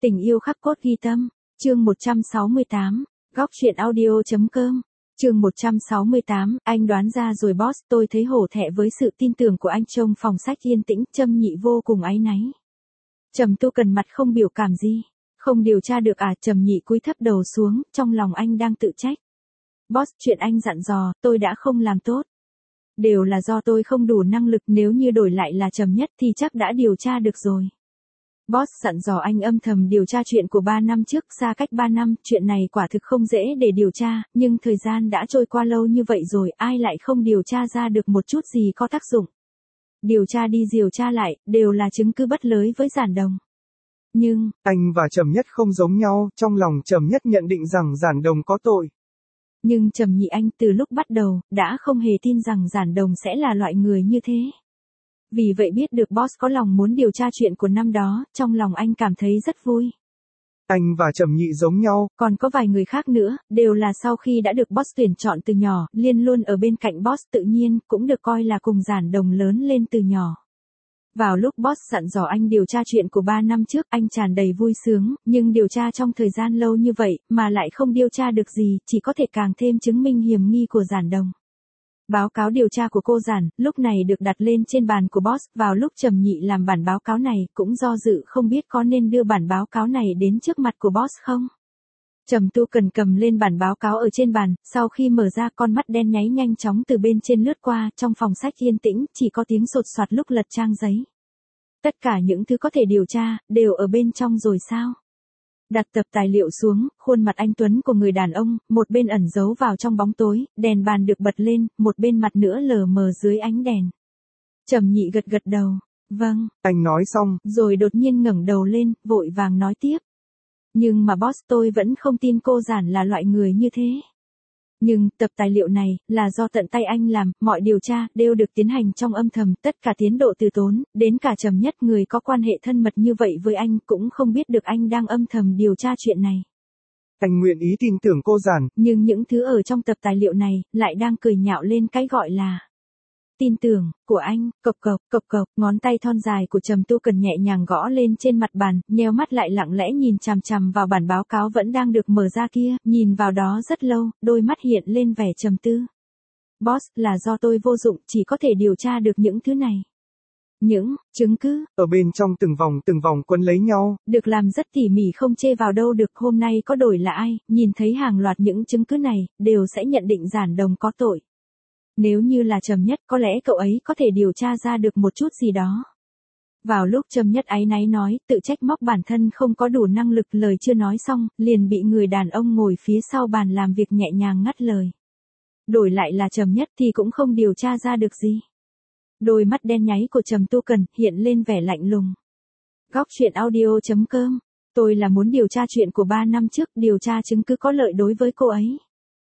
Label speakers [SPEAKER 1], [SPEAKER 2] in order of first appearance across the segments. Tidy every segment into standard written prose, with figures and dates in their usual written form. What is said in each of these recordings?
[SPEAKER 1] Tình yêu khắc cốt ghi tâm, chương 168, góc truyện audio.com, chương 168, anh đoán ra rồi boss, tôi thấy hổ thẹn với sự tin tưởng của anh. Trong phòng sách yên tĩnh, Trầm Nhị vô cùng áy náy. Trầm Tu Cần mặt không biểu cảm gì. Không điều tra được à? Trầm Nhị cúi thấp đầu xuống, trong lòng anh đang tự trách. Boss, chuyện anh dặn dò, tôi đã không làm tốt. Đều là do tôi không đủ năng lực, nếu như đổi lại là Trầm Nhất thì chắc đã điều tra được rồi. Boss dặn dò anh âm thầm điều tra chuyện của 3 năm trước, xa cách 3 năm, chuyện này quả thực không dễ để điều tra, nhưng thời gian đã trôi qua lâu như vậy rồi, ai lại không điều tra ra được một chút gì có tác dụng. Điều tra đi điều tra lại, đều là chứng cứ bất lưới với Giản Đồng. Nhưng,
[SPEAKER 2] anh và Trầm Nhất không giống nhau, trong lòng Trầm Nhất nhận định rằng Giản Đồng có tội.
[SPEAKER 1] Nhưng Trầm Nhị anh từ lúc bắt đầu, đã không hề tin rằng Giản Đồng sẽ là loại người như thế. Vì vậy biết được boss có lòng muốn điều tra chuyện của năm đó, trong lòng anh cảm thấy rất vui.
[SPEAKER 2] Anh và Trầm Nhị giống nhau.
[SPEAKER 1] Còn có vài người khác nữa, đều là sau khi đã được boss tuyển chọn từ nhỏ, liên luôn ở bên cạnh boss, tự nhiên, cũng được coi là cùng Giản Đồng lớn lên từ nhỏ. Vào lúc boss dặn dò anh điều tra chuyện của 3 năm trước, anh tràn đầy vui sướng, nhưng điều tra trong thời gian lâu như vậy, mà lại không điều tra được gì, chỉ có thể càng thêm chứng minh hiểm nghi của Giản Đồng. Báo cáo điều tra của cô Giản, lúc này được đặt lên trên bàn của boss, vào lúc Trầm Nhị làm bản báo cáo này, cũng do dự không biết có nên đưa bản báo cáo này đến trước mặt của boss không. Trầm Tu Cần cầm lên bản báo cáo ở trên bàn, sau khi mở ra, con mắt đen nháy nhanh chóng từ bên trên lướt qua, trong phòng sách yên tĩnh, chỉ có tiếng sột soạt lúc lật trang giấy. Tất cả những thứ có thể điều tra, đều ở bên trong rồi sao? Đặt tập tài liệu xuống, khuôn mặt anh tuấn của người đàn ông, một bên ẩn giấu vào trong bóng tối, đèn bàn được bật lên, một bên mặt nữa lờ mờ dưới ánh đèn. Trầm Nhị gật gật đầu, vâng.
[SPEAKER 2] Anh nói xong,
[SPEAKER 1] rồi đột nhiên ngẩng đầu lên, vội vàng nói tiếp. Nhưng mà boss, tôi vẫn không tin cô Giản là loại người như thế. Nhưng, tập tài liệu này, là do tận tay anh làm, mọi điều tra, đều được tiến hành trong âm thầm, tất cả tiến độ từ tốn, đến cả Trầm Nhất, người có quan hệ thân mật như vậy với anh, cũng không biết được anh đang âm thầm điều tra chuyện này.
[SPEAKER 2] Anh nguyện ý tin tưởng cô Giản.
[SPEAKER 1] Nhưng những thứ ở trong tập tài liệu này, lại đang cười nhạo lên cái gọi là tin tưởng của anh. Cộc cộc, ngón tay thon dài của Trầm Tu Cần nhẹ nhàng gõ lên trên mặt bàn, nheo mắt lại lặng lẽ nhìn chằm chằm vào bản báo cáo vẫn đang được mở ra kia, nhìn vào đó rất lâu, đôi mắt hiện lên vẻ trầm tư. Boss, là do tôi vô dụng, chỉ có thể điều tra được những thứ này. Những chứng cứ
[SPEAKER 2] ở bên trong từng vòng quấn lấy nhau,
[SPEAKER 1] được làm rất tỉ mỉ, không chê vào đâu được. Hôm nay có đổi là ai, nhìn thấy hàng loạt những chứng cứ này, đều sẽ nhận định Giản Đồng có tội. Nếu như là Trầm Nhất, có lẽ cậu ấy có thể điều tra ra được một chút gì đó. Vào lúc Trầm Nhất áy náy nói, tự trách móc bản thân không có đủ năng lực, lời chưa nói xong, liền bị người đàn ông ngồi phía sau bàn làm việc nhẹ nhàng ngắt lời. Đổi lại là Trầm Nhất thì cũng không điều tra ra được gì. Đôi mắt đen nháy của Trầm Tu Cần hiện lên vẻ lạnh lùng. Góc truyện audio.com, tôi là muốn điều tra chuyện của 3 năm trước, điều tra chứng cứ có lợi đối với cô ấy.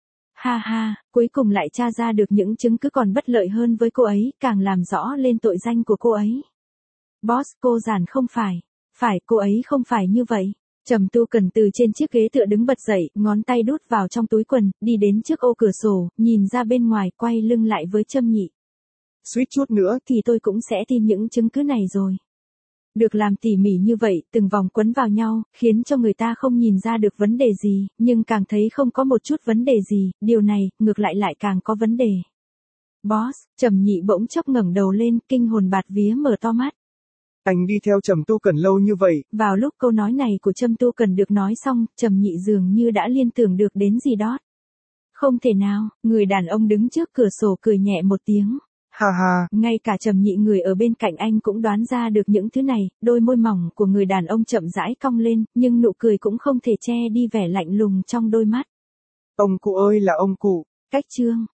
[SPEAKER 1] Ha ha, cuối cùng lại tra ra được những chứng cứ còn bất lợi hơn với cô ấy, càng làm rõ lên tội danh của cô ấy. Boss, cô Giản không phải, cô ấy không phải như vậy. Trầm Tu Cần từ trên chiếc ghế tựa đứng bật dậy, ngón tay đút vào trong túi quần, đi đến trước ô cửa sổ, nhìn ra bên ngoài, quay lưng lại với Trầm Nhị.
[SPEAKER 2] Suýt chút nữa
[SPEAKER 1] thì tôi cũng sẽ tin những chứng cứ này rồi. Được làm tỉ mỉ như vậy, từng vòng quấn vào nhau, khiến cho người ta không nhìn ra được vấn đề gì, nhưng càng thấy không có một chút vấn đề gì, điều này, ngược lại càng có vấn đề. Boss, Trầm Nhị bỗng chốc ngẩng đầu lên, kinh hồn bạt vía mở to mắt.
[SPEAKER 2] Anh đi theo Trầm Tu Cần lâu như vậy.
[SPEAKER 1] Vào lúc câu nói này của Trầm Tu Cần được nói xong, Trầm Nhị dường như đã liên tưởng được đến gì đó. Không thể nào, người đàn ông đứng trước cửa sổ cười nhẹ một tiếng.
[SPEAKER 2] Ha ha.
[SPEAKER 1] Ngay cả Trầm Nhị người ở bên cạnh anh cũng đoán ra được những thứ này, đôi môi mỏng của người đàn ông chậm rãi cong lên, nhưng nụ cười cũng không thể che đi vẻ lạnh lùng trong đôi mắt.
[SPEAKER 2] Ông cụ ơi là ông cụ.
[SPEAKER 1] Cách chương